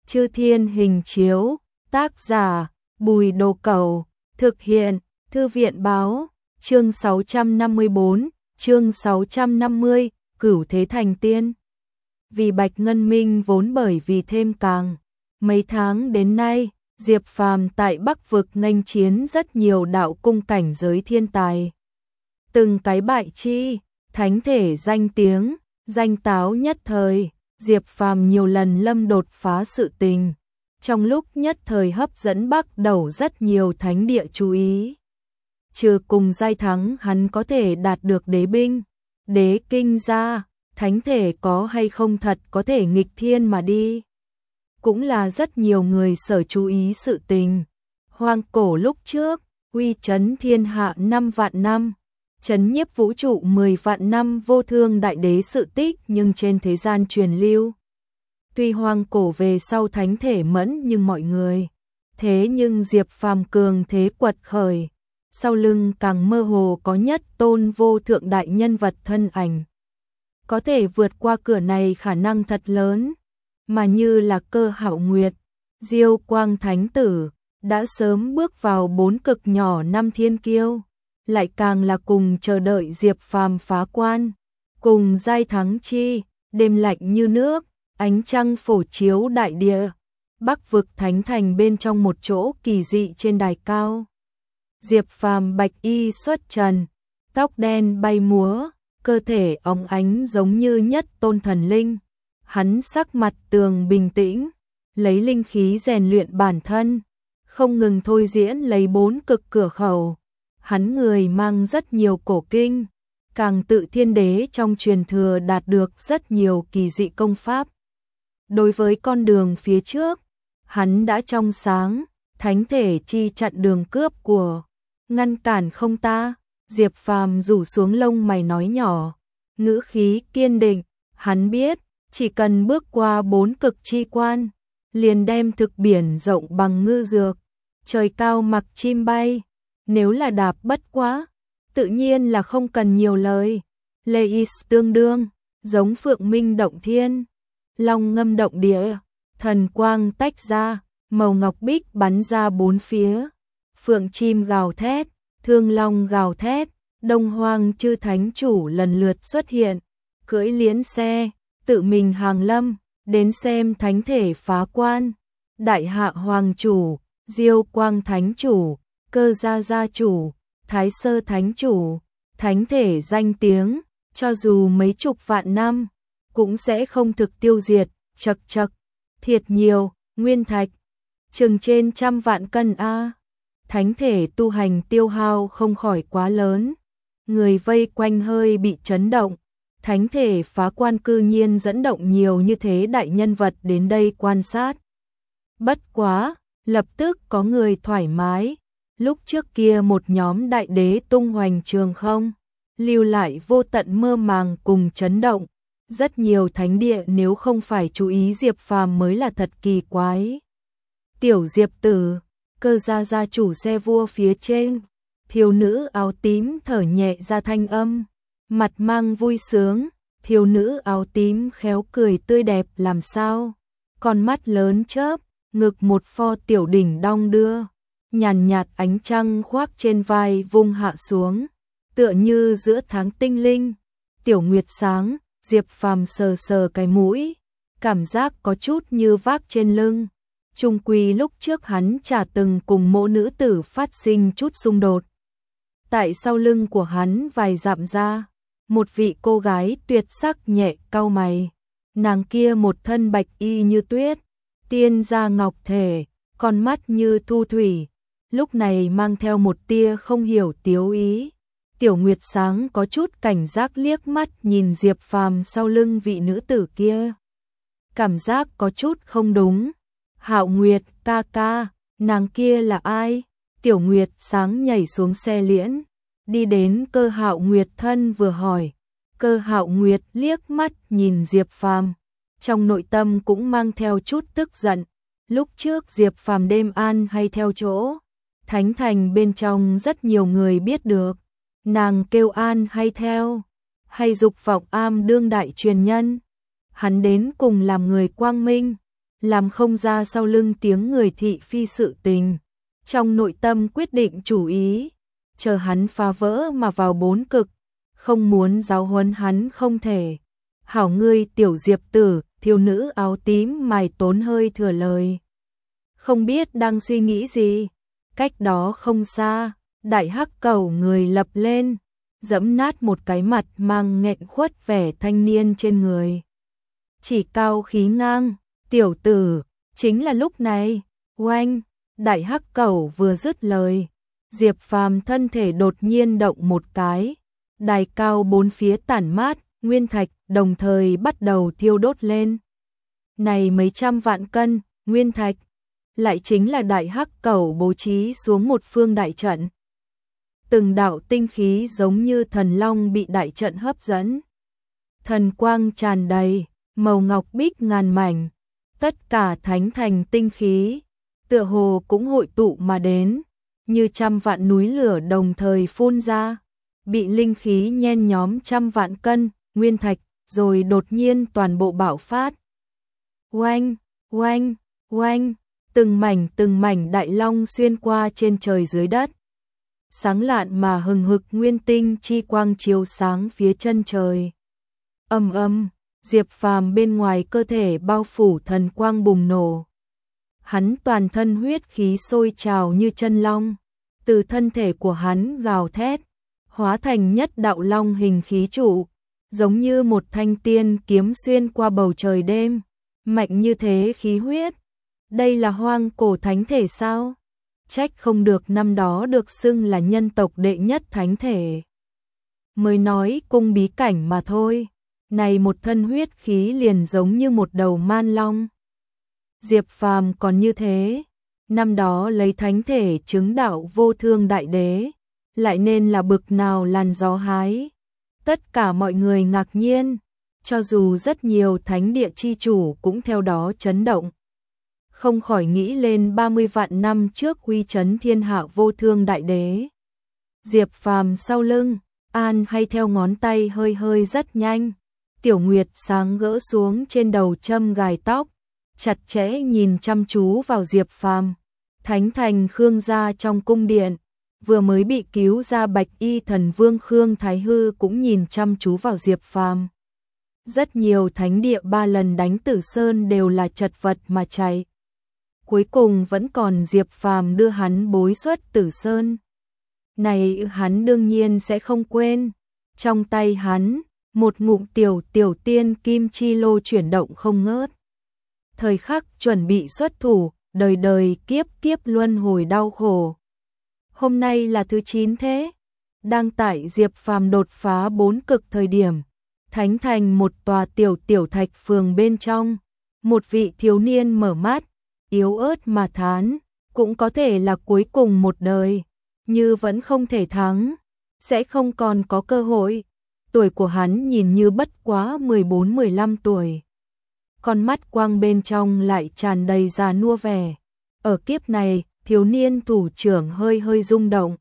Chư Thiên Hình Chiếu, tác giả Bùi Đồ Cẩu, thực hiện Thư viện báo, chương 654, chương 650, Cửu Thế Thành Tiên. Vì Bạch Ngân Minh vốn bởi vì thêm càng. Mấy tháng đến nay, Diệp Phàm tại Bắc Vực nghênh chiến rất nhiều đạo cung cảnh giới thiên tài. Từng cái bại chi, thánh thể danh tiếng, danh táo nhất thời, Diệp Phàm nhiều lần lâm đột phá sự tình. Trong lúc nhất thời hấp dẫn Bắc đầu rất nhiều thánh địa chú ý. Trừ cùng giai thắng hắn có thể đạt được đế binh, đế kinh ra, thánh thể có hay không thật có thể nghịch thiên mà đi. Cũng là rất nhiều người sở chú ý sự tình. Hoang cổ lúc trước, uy chấn thiên hạ 5 vạn năm, chấn nhiếp vũ trụ 10 vạn năm vô thương đại đế sự tích nhưng trên thế gian truyền lưu. Tuy hoang cổ về sau thánh thể mẫn nhưng mọi người. Thế nhưng Diệp Phàm cường thế quật khởi. Sau lưng càng mơ hồ có nhất tôn vô thượng đại nhân vật thân ảnh. Có thể vượt qua cửa này khả năng thật lớn. Mà như là Cơ Hạo Nguyệt, Diêu Quang Thánh Tử, đã sớm bước vào 4 cực nhỏ 5 thiên kiêu. Lại càng là cùng chờ đợi Diệp Phàm phá quan. Cùng giai thắng chi, đêm lạnh như nước, ánh trăng phổ chiếu đại địa. Bắc Vực Thánh Thành bên trong một chỗ kỳ dị trên đài cao. Diệp Phàm bạch y xuất trần, tóc đen bay múa, cơ thể óng ánh giống như nhất tôn thần linh. Hắn sắc mặt tường bình tĩnh, lấy linh khí rèn luyện bản thân, không ngừng thôi diễn lấy 4 cực cửa khẩu. Hắn người mang rất nhiều cổ kinh, càng tự thiên đế trong truyền thừa đạt được rất nhiều kỳ dị công pháp. Đối với con đường phía trước, hắn đã trong sáng, thánh thể chi chặn đường cướp của, ngăn cản không ta. Diệp Phàm rủ xuống lông mày nói nhỏ, ngữ khí kiên định, hắn biết, chỉ cần bước qua 4 cực chi quan, liền đem thực biển rộng bằng ngư dược, trời cao mặc chim bay. Nếu là đạp bất quá, tự nhiên là không cần nhiều lời. Leis tương đương, giống phượng minh động thiên, long ngâm động địa, thần quang tách ra, màu ngọc bích bắn ra 4 phía. Phượng chim gào thét, thương long gào thét, đông hoang chư thánh chủ lần lượt xuất hiện, cưỡi liễn xe, tự mình hàng lâm, đến xem thánh thể phá quan. Đại hạ hoàng chủ, Diêu Quang Thánh chủ, Cơ Gia Gia chủ, Thái Sơ Thánh chủ, thánh thể danh tiếng, cho dù mấy chục vạn năm, cũng sẽ không thực tiêu diệt. Chật chật, thiệt nhiều, nguyên thạch, chừng trên 100 vạn cân a. Thánh thể tu hành tiêu hao không khỏi quá lớn. Người vây quanh hơi bị chấn động. Thánh thể phá quan cư nhiên dẫn động nhiều như thế đại nhân vật đến đây quan sát. Bất quá, lập tức có người thoải mái. Lúc trước kia một nhóm đại đế tung hoành trường không, lưu lại vô tận mơ màng cùng chấn động. Rất nhiều thánh địa nếu không phải chú ý Diệp Phàm mới là thật kỳ quái. Tiểu Diệp tử, Cơ Gia Gia chủ xe vua phía trên, thiếu nữ áo tím thở nhẹ ra thanh âm, mặt mang vui sướng. Thiếu nữ áo tím khéo cười tươi đẹp làm sao, con mắt lớn chớp, ngực một pho tiểu đỉnh đong đưa, nhàn nhạt ánh trăng khoác trên vai vung hạ xuống, tựa như giữa tháng tinh linh. Tiểu nguyệt sáng, Diệp Phàm sờ sờ cái mũi, cảm giác có chút như vác trên lưng. Chung quy lúc trước hắn chả từng cùng mộ nữ tử phát sinh chút xung đột. Tại sau lưng của hắn vài dặm ra, một vị cô gái tuyệt sắc nhẹ cau mày. Nàng kia một thân bạch y như tuyết, tiên gia ngọc thể, con mắt như thu thủy, lúc này mang theo một tia không hiểu tiếu ý. Tiểu Nguyệt sáng có chút cảnh giác liếc mắt nhìn Diệp Phàm sau lưng vị nữ tử kia. Cảm giác có chút không đúng. Hạo Nguyệt ca ca, nàng kia là ai? Tiểu Nguyệt sáng nhảy xuống xe liễn, đi đến Cơ Hạo Nguyệt thân vừa hỏi. Cơ Hạo Nguyệt liếc mắt nhìn Diệp Phàm, trong nội tâm cũng mang theo chút tức giận. Lúc trước Diệp Phàm đêm an hay theo chỗ, Thánh Thành bên trong rất nhiều người biết được. Nàng kêu an hay theo, hay dục vọng am đương đại truyền nhân. Hắn đến cùng làm người quang minh, làm không ra sau lưng tiếng người thị phi sự tình. Trong nội tâm quyết định chủ ý, chờ hắn phá vỡ mà vào 4 cực, không muốn giáo huấn hắn không thể. Hảo ngươi tiểu Diệp tử, thiếu nữ áo tím mài tốn hơi thừa lời. Không biết đang suy nghĩ gì, cách đó không xa, đại hắc cẩu người lập lên, dẫm nát một cái mặt mang nghẹn khuất vẻ thanh niên trên người. Chỉ cao khí ngang, tiểu tử, chính là lúc này, oanh, đại hắc cẩu vừa dứt lời, Diệp Phàm thân thể đột nhiên động một cái, đài cao 4 phía tản mát, nguyên thạch đồng thời bắt đầu thiêu đốt lên. Này mấy trăm vạn cân, nguyên thạch, lại chính là đại hắc cẩu bố trí xuống một phương đại trận. Từng đạo tinh khí giống như thần long bị đại trận hấp dẫn. Thần quang tràn đầy, màu ngọc bích ngàn mảnh, tất cả thánh thành tinh khí, tựa hồ cũng hội tụ mà đến, như trăm vạn núi lửa đồng thời phun ra, bị linh khí nhen nhóm trăm vạn cân, nguyên thạch, rồi đột nhiên toàn bộ bạo phát. Oanh, oanh, oanh, từng mảnh đại long xuyên qua trên trời dưới đất. Sáng lạn mà hừng hực nguyên tinh chi quang chiếu sáng phía chân trời. Ầm ầm, Diệp Phàm bên ngoài cơ thể bao phủ thần quang bùng nổ. Hắn toàn thân huyết khí sôi trào như chân long, từ thân thể của hắn gào thét, hóa thành nhất đạo long hình khí trụ, giống như một thanh tiên kiếm xuyên qua bầu trời đêm, mạnh như thế khí huyết. Đây là hoang cổ thánh thể sao? Trách không được năm đó được xưng là nhân tộc đệ nhất thánh thể. Mới nói cung bí cảnh mà thôi, này một thân huyết khí liền giống như một đầu man long. Diệp Phàm còn như thế, năm đó lấy thánh thể chứng đạo vô thương đại đế, lại nên là bực nào làn gió hái. Tất cả mọi người ngạc nhiên, cho dù rất nhiều thánh địa chi chủ cũng theo đó chấn động. Không khỏi nghĩ lên 30 vạn năm trước uy chấn thiên hạ vô thương đại đế. Diệp Phàm sau lưng, An hay theo ngón tay hơi hơi rất nhanh. Tiểu Nguyệt sáng gỡ xuống trên đầu châm gài tóc, chặt chẽ nhìn chăm chú vào Diệp Phàm. Thánh thành Khương gia trong cung điện, vừa mới bị cứu ra Bạch Y thần vương Khương Thái Hư cũng nhìn chăm chú vào Diệp Phàm. Rất nhiều thánh địa 3 lần đánh Tử Sơn đều là chật vật mà chạy. Cuối cùng vẫn còn Diệp Phàm đưa hắn bối xuất Tử Sơn. Này hắn đương nhiên sẽ không quên. Trong tay hắn, một ngụm tiểu tiên kim chi lô chuyển động không ngớt. Thời khắc chuẩn bị xuất thủ, đời đời kiếp kiếp luân hồi đau khổ. Hôm nay là thứ 9 thế. Đang tại Diệp Phàm đột phá 4 cực thời điểm, thánh thành một tòa tiểu thạch phường bên trong, một vị thiếu niên mở mắt, yếu ớt mà thán, cũng có thể là cuối cùng một đời, như vẫn không thể thắng, sẽ không còn có cơ hội. Tuổi của hắn nhìn như bất quá 14-15 tuổi. Con mắt quang bên trong lại tràn đầy già nua vẻ. Ở kiếp này, thiếu niên thủ trưởng hơi hơi rung động.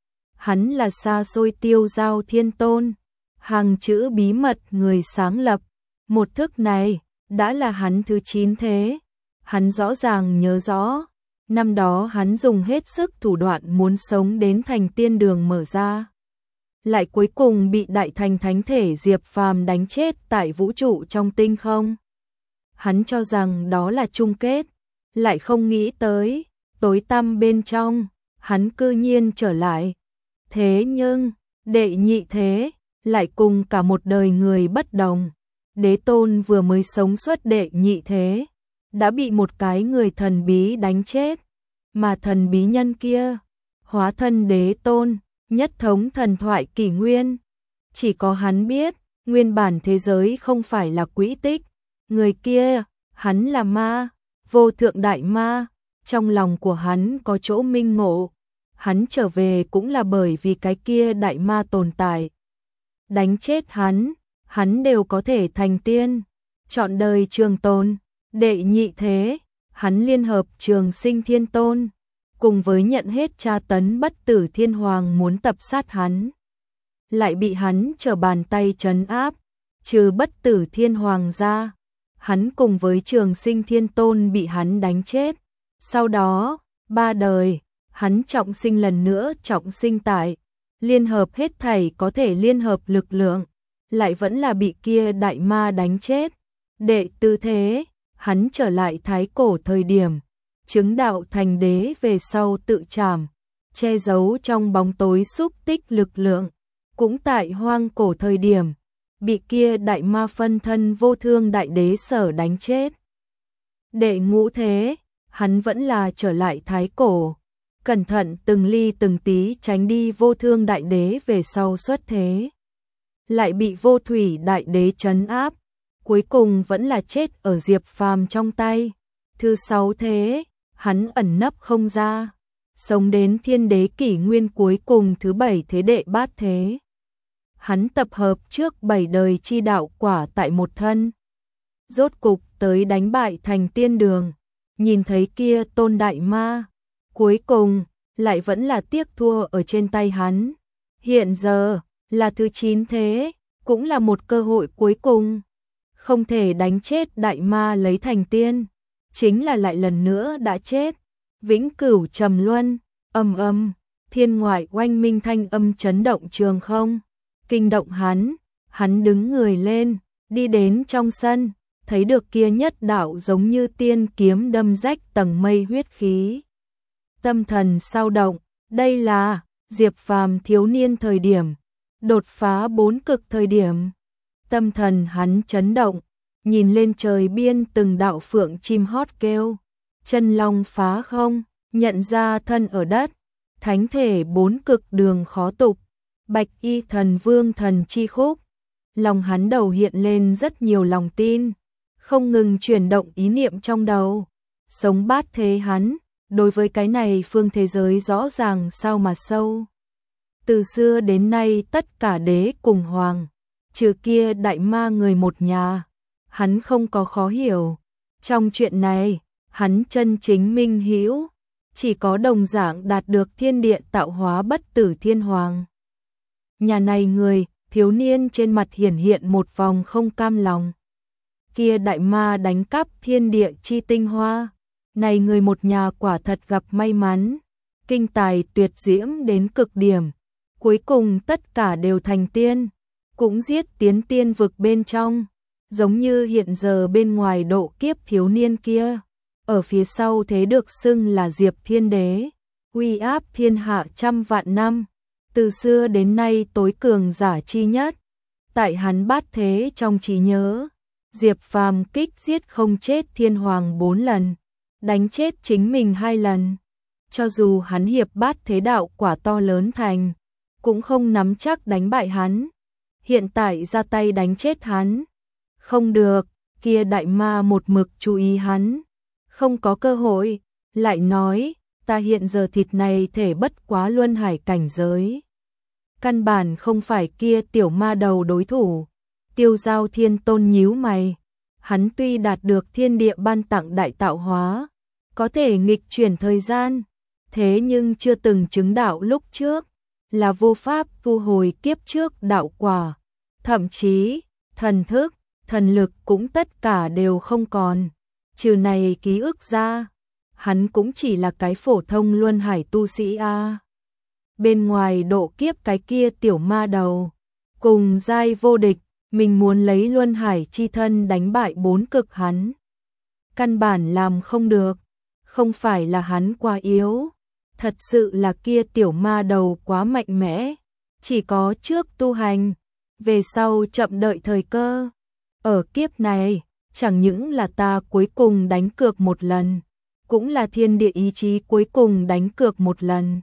Hắn là xa xôi Tiêu Giao Thiên Tôn, hàng chữ bí mật người sáng lập. Một thức này, đã là hắn thứ 9 thế. Hắn rõ ràng nhớ rõ, năm đó hắn dùng hết sức thủ đoạn muốn sống đến thành tiên đường mở ra. Lại cuối cùng bị đại thành thánh thể Diệp Phàm đánh chết tại vũ trụ trong tinh không. Hắn cho rằng đó là chung kết, lại không nghĩ tới, tối tăm bên trong, hắn cư nhiên trở lại. Thế nhưng, đệ nhị thế, lại cùng cả một đời người bất đồng. Đế tôn vừa mới sống suốt đệ nhị thế, đã bị một cái người thần bí đánh chết, mà thần bí nhân kia, hóa thân đế tôn, nhất thống thần thoại kỷ nguyên. Chỉ có hắn biết, nguyên bản thế giới không phải là quỹ tích, người kia, hắn là ma, vô thượng đại ma, trong lòng của hắn có chỗ minh ngộ, hắn trở về cũng là bởi vì cái kia đại ma tồn tại. Đánh chết hắn đều có thể thành tiên, trọn đời trường tồn. Đệ nhị thế, hắn liên hợp Trường Sinh Thiên Tôn, cùng với nhận hết tra tấn Bất Tử Thiên Hoàng muốn tập sát hắn. Lại bị hắn trở bàn tay trấn áp, trừ Bất Tử Thiên Hoàng ra, hắn cùng với Trường Sinh Thiên Tôn bị hắn đánh chết. Sau đó, 3 đời, hắn trọng sinh lần nữa trọng sinh tại, liên hợp hết thảy có thể liên hợp lực lượng, lại vẫn là bị kia đại ma đánh chết. Đệ tư thế, hắn trở lại thái cổ thời điểm, chứng đạo thành đế về sau tự trảm, che giấu trong bóng tối xúc tích lực lượng, cũng tại hoang cổ thời điểm, bị kia đại ma phân thân vô thương đại đế sở đánh chết. Đệ ngũ thế, hắn vẫn là trở lại thái cổ, cẩn thận từng ly từng tí tránh đi vô thương đại đế về sau xuất thế. Lại bị vô thủy đại đế trấn áp, cuối cùng vẫn là chết ở Diệp Phàm trong tay. Thứ 6 thế, hắn ẩn nấp không ra, sống đến thiên đế kỷ nguyên cuối cùng thứ 7 thế đệ bát thế. Hắn tập hợp trước 7 đời chi đạo quả tại một thân. Rốt cục tới đánh bại thành tiên đường, nhìn thấy kia tôn đại ma, cuối cùng lại vẫn là tiếc thua ở trên tay hắn. Hiện giờ là thứ 9 thế, cũng là một cơ hội cuối cùng. Không thể đánh chết đại ma lấy thành tiên, chính là lại lần nữa đã chết. Vĩnh cửu trầm luân, âm, thiên ngoại oanh minh thanh âm chấn động trường không. Kinh động hắn đứng người lên, đi đến trong sân, thấy được kia nhất đạo giống như tiên kiếm đâm rách tầng mây huyết khí. Tâm thần sao động, đây là Diệp Phàm thiếu niên thời điểm, đột phá 4 cực thời điểm. Tâm thần hắn chấn động, nhìn lên trời biên từng đạo phượng chim hót kêu, chân long phá không, nhận ra thân ở đất, thánh thể 4 cực đường khó tục, bạch y thần vương thần chi khúc. Lòng hắn đầu hiện lên rất nhiều lòng tin, không ngừng chuyển động ý niệm trong đầu. Sống bát thế hắn, đối với cái này phương thế giới rõ ràng sao mà sâu. Từ xưa đến nay tất cả đế cùng hoàng, trừ kia đại ma người một nhà, hắn không có khó hiểu. Trong chuyện này, hắn chân chính minh hữu, chỉ có đồng dạng đạt được thiên địa tạo hóa bất tử thiên hoàng. Nhà này người, thiếu niên trên mặt hiển hiện một vòng không cam lòng. Kia đại ma đánh cắp thiên địa chi tinh hoa, này người một nhà quả thật gặp may mắn, kinh tài tuyệt diễm đến cực điểm, cuối cùng tất cả đều thành tiên, cũng giết tiến tiên vực bên trong, giống như hiện giờ bên ngoài độ kiếp thiếu niên kia, ở phía sau thế được xưng là Diệp Thiên Đế, uy áp thiên hạ trăm vạn năm, từ xưa đến nay tối cường giả chi nhất. Tại hắn bát thế trong trí nhớ, Diệp Phàm kích giết không chết thiên hoàng 4 lần, đánh chết chính mình 2 lần. Cho dù hắn hiệp bát thế đạo quả to lớn thành, cũng không nắm chắc đánh bại hắn. Hiện tại ra tay đánh chết hắn, không được, kia đại ma một mực chú ý hắn, không có cơ hội, lại nói, ta hiện giờ thịt này thể bất quá luân hải cảnh giới. Căn bản không phải kia tiểu ma đầu đối thủ. Tiêu Giao Thiên Tôn nhíu mày, hắn tuy đạt được thiên địa ban tặng đại tạo hóa, có thể nghịch chuyển thời gian, thế nhưng chưa từng chứng đạo lúc trước, là vô pháp thu hồi kiếp trước đạo quả, thậm chí thần thức, thần lực cũng tất cả đều không còn, trừ này ký ức ra, hắn cũng chỉ là cái phổ thông luân hải tu sĩ a. Bên ngoài độ kiếp cái kia tiểu ma đầu, cùng giai vô địch, mình muốn lấy luân hải chi thân đánh bại 4 cực hắn. Căn bản làm không được, không phải là hắn quá yếu, thật sự là kia tiểu ma đầu quá mạnh mẽ, chỉ có trước tu hành, về sau chậm đợi thời cơ. Ở kiếp này, chẳng những là ta cuối cùng đánh cược một lần, cũng là thiên địa ý chí cuối cùng đánh cược một lần.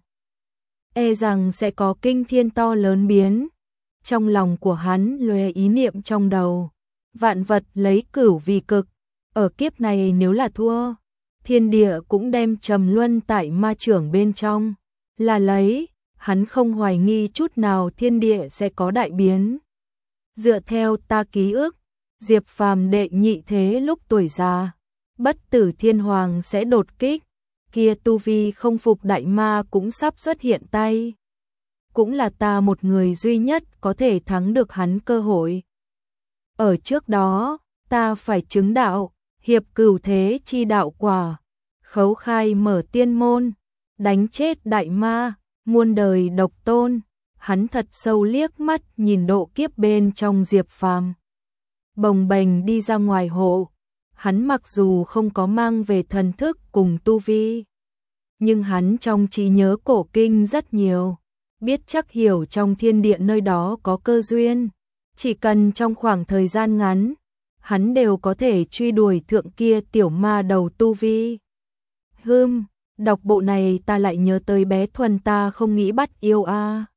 E rằng sẽ có kinh thiên to lớn biến. Trong lòng của hắn lóe ý niệm trong đầu, vạn vật lấy cửu vì cực, ở kiếp này nếu là thua, thiên địa cũng đem trầm luân tại ma trưởng bên trong, là lấy, hắn không hoài nghi chút nào thiên địa sẽ có đại biến. Dựa theo ta ký ức, Diệp Phàm đệ nhị thế lúc tuổi già, bất tử thiên hoàng sẽ đột kích, kia tu vi không phục đại ma cũng sắp xuất hiện tay. Cũng là ta một người duy nhất có thể thắng được hắn cơ hội. Ở trước đó, ta phải chứng đạo, hiệp cửu thế chi đạo quả, khấu khai mở tiên môn, đánh chết đại ma, muôn đời độc tôn. Hắn thật sâu liếc mắt nhìn độ kiếp bên trong Diệp Phàm. Bồng bềnh đi ra ngoài hộ, hắn mặc dù không có mang về thần thức cùng tu vi, nhưng hắn trong trí nhớ cổ kinh rất nhiều, biết chắc hiểu trong thiên địa nơi đó có cơ duyên, chỉ cần trong khoảng thời gian ngắn, hắn đều có thể truy đuổi thượng kia tiểu ma đầu tu vi. Đọc bộ này ta lại nhớ tới bé Thuần ta không nghĩ bắt yêu a.